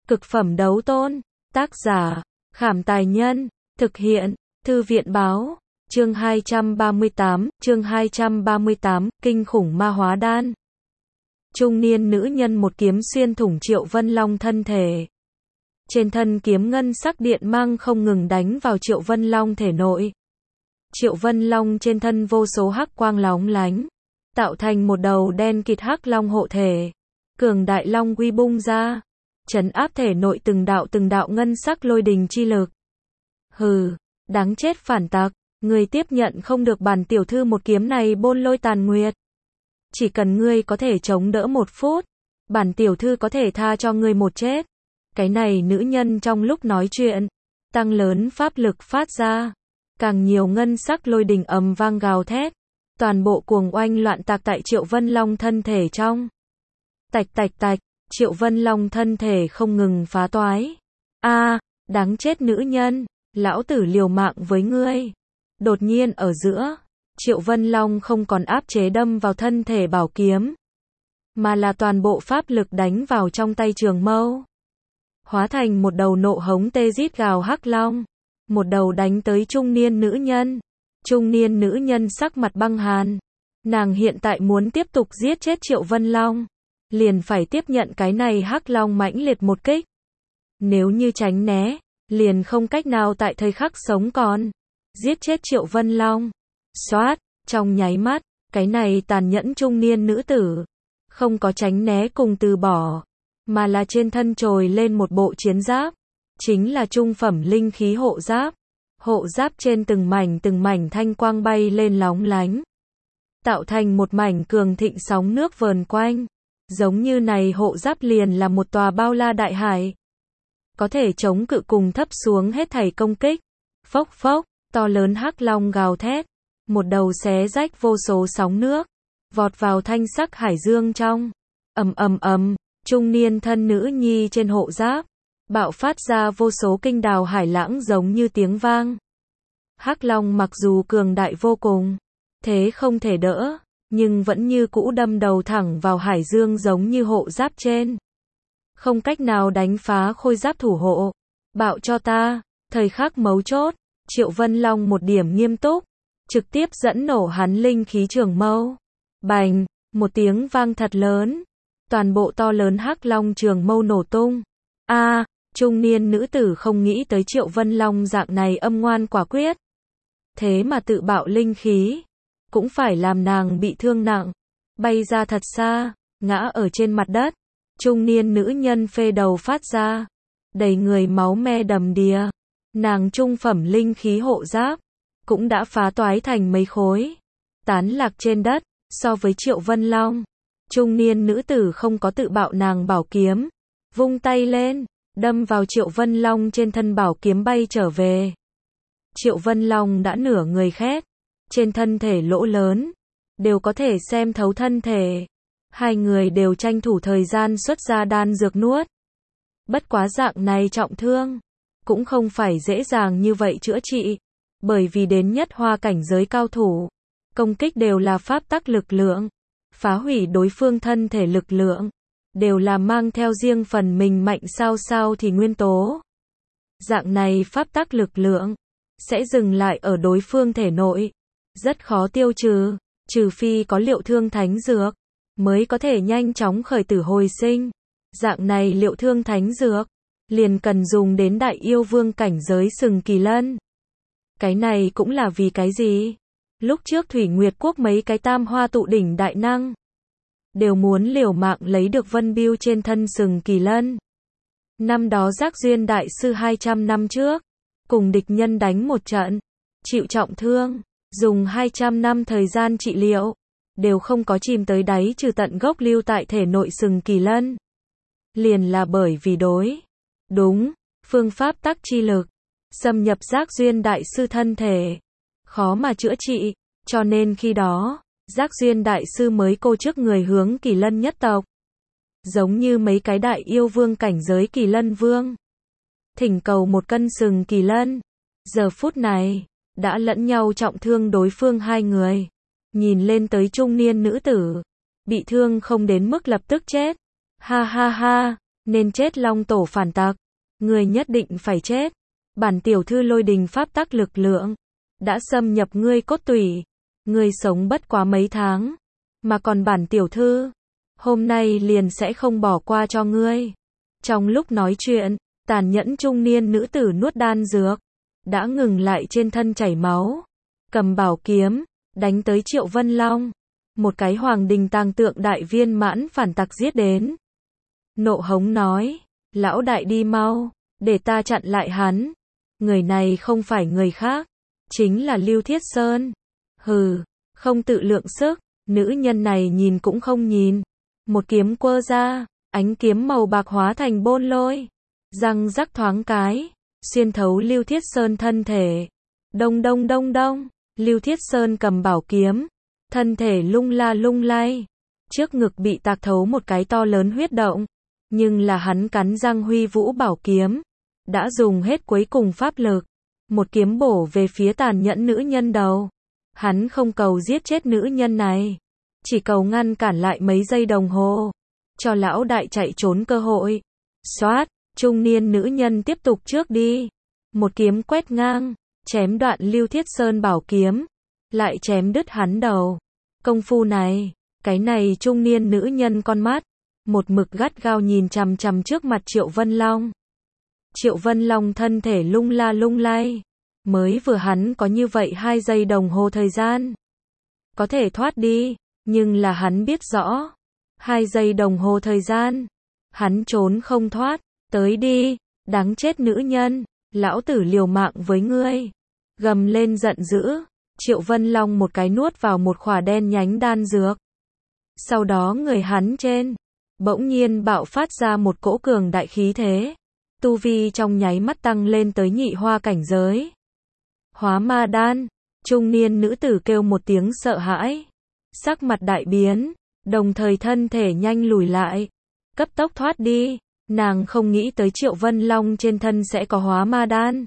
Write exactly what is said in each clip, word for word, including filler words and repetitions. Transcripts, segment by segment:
Cực phẩm đấu tôn. Tác giả, Khảm Tài Nhân. Thực hiện, Thư viện Báo. Chương hai trăm ba mươi tám, chương hai trăm ba mươi tám, Kinh khủng ma hóa đan. Trung niên nữ nhân một kiếm xuyên thủng Triệu Vân Long thân thể. Trên thân kiếm ngân sắc điện mang không ngừng đánh vào Triệu Vân Long thể nội. Triệu Vân Long trên thân vô số hắc quang lóng lánh, tạo thành một đầu đen kịt hắc long hộ thể. Cường đại long uy bung ra, trấn áp thể nội từng đạo từng đạo ngân sắc lôi đình chi lực. Hừ, đáng chết phản tặc, ngươi tiếp nhận không được bản tiểu thư một kiếm này bôn lôi tàn nguyệt. Chỉ cần ngươi có thể chống đỡ một phút, bản tiểu thư có thể tha cho ngươi một chết. Cái này nữ nhân trong lúc nói chuyện, tăng lớn pháp lực phát ra, càng nhiều ngân sắc lôi đình ầm vang gào thét, toàn bộ cuồng oanh loạn tạc tại Triệu Vân Long thân thể trong. Tạch tạch tạch, Triệu Vân Long thân thể không ngừng phá toái. A, đáng chết nữ nhân, lão tử liều mạng với ngươi. Đột nhiên ở giữa, Triệu Vân Long không còn áp chế đâm vào thân thể bảo kiếm, mà là toàn bộ pháp lực đánh vào trong tay trường mâu. Hóa thành một đầu nộ hống tê rít gào hắc long, một đầu đánh tới trung niên nữ nhân. Trung niên nữ nhân sắc mặt băng hàn, nàng hiện tại muốn tiếp tục giết chết Triệu Vân Long, liền phải tiếp nhận cái này hắc long mãnh liệt một kích. Nếu như tránh né, liền không cách nào tại thời khắc sống còn giết chết Triệu Vân Long. Xoát, trong nháy mắt, cái này tàn nhẫn trung niên nữ tử không có tránh né cùng từ bỏ, mà là trên thân trồi lên một bộ chiến giáp, chính là trung phẩm linh khí hộ giáp. Hộ giáp trên từng mảnh từng mảnh thanh quang bay lên lóng lánh, tạo thành một mảnh cường thịnh sóng nước vờn quanh. Giống như này hộ giáp liền là một tòa bao la đại hải, có thể chống cự cùng thấp xuống hết thảy công kích. Phốc phốc, to lớn hắc long gào thét, một đầu xé rách vô số sóng nước, vọt vào thanh sắc hải dương trong. Ầm ầm ầm, trung niên thân nữ nhi trên hộ giáp bạo phát ra vô số kinh đào hải lãng giống như tiếng vang. Hắc long mặc dù cường đại vô cùng, thế không thể đỡ, nhưng vẫn như cũ đâm đầu thẳng vào hải dương giống như hộ giáp trên. Không cách nào đánh phá khôi giáp thủ hộ. Bạo cho ta. Thời khắc mấu chốt, Triệu Vân Long một điểm nghiêm túc, trực tiếp dẫn nổ hắn linh khí trường mâu. Bành, một tiếng vang thật lớn, toàn bộ to lớn hắc long trường mâu nổ tung. A, trung niên nữ tử không nghĩ tới Triệu Vân Long dạng này âm ngoan quả quyết, thế mà tự bạo linh khí, cũng phải làm nàng bị thương nặng, bay ra thật xa, ngã ở trên mặt đất. Trung niên nữ nhân phê đầu phát ra, đầy người máu me đầm đìa. Nàng trung phẩm linh khí hộ giáp cũng đã phá toái thành mấy khối, tán lạc trên đất. So với Triệu Vân Long, trung niên nữ tử không có tự bạo nàng bảo kiếm, vung tay lên, đâm vào Triệu Vân Long trên thân bảo kiếm bay trở về. Triệu Vân Long đã nửa người khét, trên thân thể lỗ lớn, đều có thể xem thấu thân thể. Hai người đều tranh thủ thời gian xuất ra đan dược nuốt. Bất quá dạng này trọng thương, cũng không phải dễ dàng như vậy chữa trị, bởi vì đến nhất hoa cảnh giới cao thủ, công kích đều là pháp tắc lực lượng, phá hủy đối phương thân thể lực lượng, đều là mang theo riêng phần mình mạnh sao sao thì nguyên tố. Dạng này pháp tắc lực lượng sẽ dừng lại ở đối phương thể nội, rất khó tiêu trừ, trừ phi có liệu thương thánh dược, mới có thể nhanh chóng khởi tử hồi sinh. Dạng này liệu thương thánh dược, liền cần dùng đến đại yêu vương cảnh giới sừng kỳ lân. Cái này cũng là vì cái gì? Lúc trước Thủy Nguyệt Quốc mấy cái tam hoa tụ đỉnh đại năng, đều muốn liều mạng lấy được vân bưu trên thân sừng kỳ lân. Năm đó Giác Duyên Đại Sư hai trăm năm trước, cùng địch nhân đánh một trận, chịu trọng thương, dùng hai trăm năm thời gian trị liệu, đều không có chìm tới đáy trừ tận gốc lưu tại thể nội sừng kỳ lân. Liền là bởi vì đối, đúng, phương pháp tắc chi lực, xâm nhập Giác Duyên Đại Sư thân thể, khó mà chữa trị, cho nên khi đó, Giác Duyên Đại Sư mới cô trước người hướng kỳ lân nhất tộc. Giống như mấy cái đại yêu vương cảnh giới kỳ lân vương, thỉnh cầu một cân sừng kỳ lân. Giờ phút này, đã lẫn nhau trọng thương đối phương hai người. Nhìn lên tới trung niên nữ tử, bị thương không đến mức lập tức chết. Ha ha ha, Nên chết long tổ phản tặc. Người nhất định phải chết. Bản tiểu thư lôi đình pháp tắc lực lượng. Đã xâm nhập ngươi cốt tủy. Ngươi sống bất quá mấy tháng. Mà còn bản tiểu thư. Hôm nay liền sẽ không bỏ qua cho ngươi. Trong lúc nói chuyện, tàn nhẫn trung niên nữ tử nuốt đan dược. Đã ngừng lại trên thân chảy máu. Cầm bảo kiếm. Đánh tới Triệu Vân Long. Một cái hoàng đình tàng tượng đại viên mãn phản tặc giết đến. Nộ hống nói. Lão đại đi mau. Để ta chặn lại hắn. Người này không phải người khác. Chính là Lưu Thiết Sơn. Hừ. Không tự lượng sức. Nữ nhân này nhìn cũng không nhìn. Một kiếm quơ ra. Ánh kiếm màu bạc hóa thành bôn lôi. Răng rắc thoáng cái. Xuyên thấu Lưu Thiết Sơn thân thể. Đông đông đông đông. Lưu Thiết Sơn cầm bảo kiếm. Thân thể lung la lung lay. Trước ngực bị tạc thấu một cái to lớn huyết động. Nhưng là hắn cắn răng huy vũ bảo kiếm. Đã dùng hết cuối cùng pháp lực. Một kiếm bổ về phía tàn nhẫn nữ nhân đầu. Hắn không cầu giết chết nữ nhân này. Chỉ cầu ngăn cản lại mấy giây đồng hồ. Cho lão đại chạy trốn cơ hội. Xoát, trung niên nữ nhân tiếp tục trước đi. Một kiếm quét ngang. Chém đoạn Lưu Thiết Sơn bảo kiếm. Lại chém đứt hắn đầu. Công phu này. Cái này trung niên nữ nhân con mắt. Một mực gắt gao nhìn chằm chằm trước mặt Triệu Vân Long. Triệu Vân Long thân thể lung la lung lay. Mới vừa hắn có như vậy hai giây đồng hồ thời gian. Có thể thoát đi. Nhưng là hắn biết rõ. Hai giây đồng hồ thời gian. Hắn trốn không thoát. Tới đi. Đáng chết nữ nhân. Lão tử liều mạng với ngươi. Gầm lên giận dữ. Triệu Vân Long một cái nuốt vào một khỏa đen nhánh đan dược. Sau đó người hắn trên. Bỗng nhiên bạo phát ra một cỗ cường đại khí thế. Tu vi trong nháy mắt tăng lên tới nhị hoa cảnh giới. Hóa ma đan. Trung niên nữ tử kêu một tiếng sợ hãi. Sắc mặt đại biến. Đồng thời thân thể nhanh lùi lại. Cấp tốc thoát đi. Nàng không nghĩ tới Triệu Vân Long trên thân sẽ có hóa ma đan.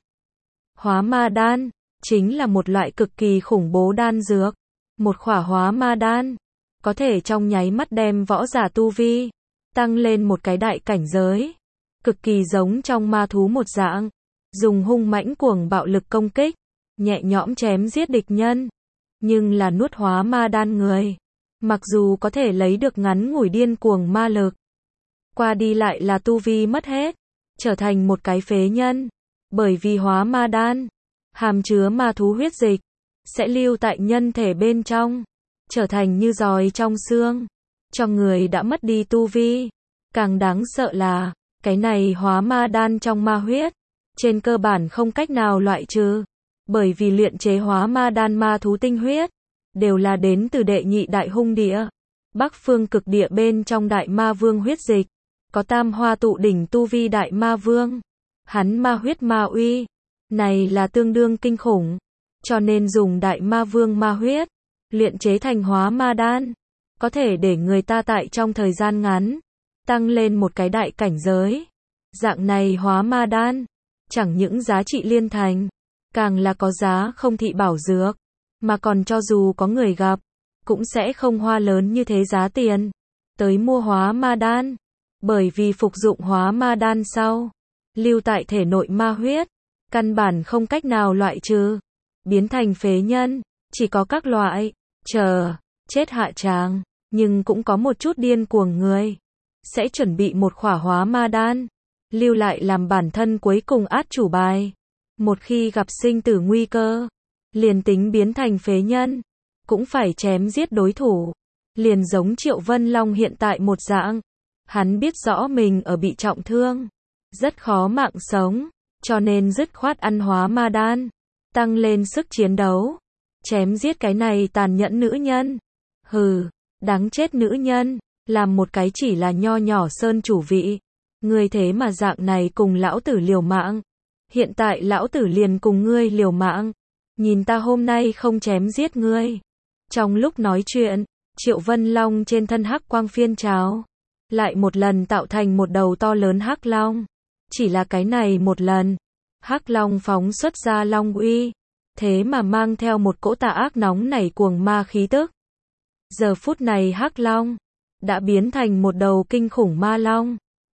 Hóa ma đan. Chính là một loại cực kỳ khủng bố đan dược. Một khỏa hóa ma đan. Có thể trong nháy mắt đem võ giả tu vi. Tăng lên một cái đại cảnh giới. Cực kỳ giống trong ma thú một dạng. Dùng hung mãnh cuồng bạo lực công kích. Nhẹ nhõm chém giết địch nhân. Nhưng là nuốt hóa ma đan người. Mặc dù có thể lấy được ngắn ngủi điên cuồng ma lực. Qua đi lại là tu vi mất hết. Trở thành một cái phế nhân. Bởi vì hóa ma đan. Hàm chứa ma thú huyết dịch. Sẽ lưu tại nhân thể bên trong. Trở thành như giòi trong xương. Cho người đã mất đi tu vi. Càng đáng sợ là. Cái này hóa ma đan trong ma huyết. Trên cơ bản không cách nào loại trừ. Bởi vì luyện chế hóa ma đan ma thú tinh huyết. Đều là đến từ đệ nhị đại hung địa. Bắc phương cực địa bên trong đại ma vương huyết dịch. Có tam hoa tụ đỉnh tu vi đại ma vương. Hắn ma huyết ma uy. Này là tương đương kinh khủng. Cho nên dùng đại ma vương ma huyết. Luyện chế thành hóa ma đan. Có thể để người ta tại trong thời gian ngắn. Tăng lên một cái đại cảnh giới. Dạng này hóa ma đan. Chẳng những giá trị liên thành. Càng là có giá không thị bảo dược. Mà còn cho dù có người gặp. Cũng sẽ không hoa lớn như thế giá tiền. Tới mua hóa ma đan. Bởi vì phục dụng hóa ma đan sau. Lưu tại thể nội ma huyết. Căn bản không cách nào loại trừ. Biến thành phế nhân. Chỉ có các loại. Chờ. Chết hạ tràng. Nhưng cũng có một chút điên cuồng người. Sẽ chuẩn bị một khỏa hóa ma đan. Lưu lại làm bản thân cuối cùng át chủ bài. Một khi gặp sinh tử nguy cơ. Liền tính biến thành phế nhân. Cũng phải chém giết đối thủ. Liền giống Triệu Vân Long hiện tại một dạng. Hắn biết rõ mình ở bị trọng thương. Rất khó mạng sống. Cho nên dứt khoát ăn hóa ma đan. Tăng lên sức chiến đấu. Chém giết cái này tàn nhẫn nữ nhân. Hừ, đáng chết nữ nhân. Làm một cái chỉ là nho nhỏ sơn chủ vị. Ngươi thế mà dạng này cùng lão tử liều mạng. Hiện tại lão tử liền cùng ngươi liều mạng. Nhìn ta hôm nay không chém giết ngươi. Trong lúc nói chuyện, Triệu Vân Long trên thân hắc quang phiên trào. Lại một lần tạo thành một đầu to lớn hắc long. Chỉ là cái này một lần. Hắc long phóng xuất ra long uy. Thế mà mang theo một cỗ tà ác nóng nảy cuồng ma khí tức. Giờ phút này hắc long. Đã biến thành một đầu kinh khủng ma long.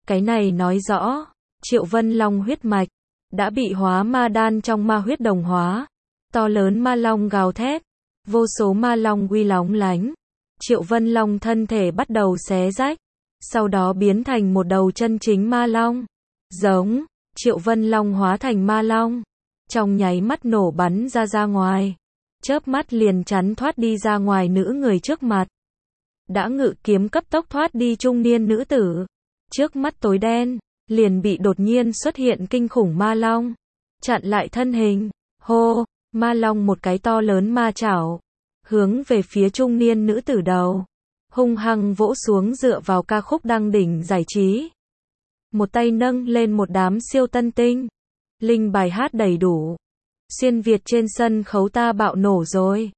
Cái này nói rõ, Triệu Vân Long huyết mạch đã bị hóa ma đan trong ma huyết đồng hóa. To lớn ma long gào thét, vô số ma long uy lóng lánh. Triệu Vân Long thân thể bắt đầu xé rách, sau đó biến thành một đầu chân chính ma long. Giống, Triệu Vân Long hóa thành ma long, trong nháy mắt nổ bắn ra ra ngoài, chớp mắt liền chắn thoát đi ra ngoài nữ người trước mặt. Đã ngự kiếm cấp tốc thoát đi trung niên nữ tử, trước mắt tối đen, liền bị đột nhiên xuất hiện kinh khủng ma long chặn lại thân hình. Hô, ma long một cái to lớn ma chảo, hướng về phía trung niên nữ tử đầu, hung hăng vỗ xuống dựa vào ca khúc đăng đỉnh giải trí. Một tay nâng lên một đám siêu tân tinh, linh bài hát đầy đủ. Xuyên Việt trên sân khấu ta bạo nổ rồi.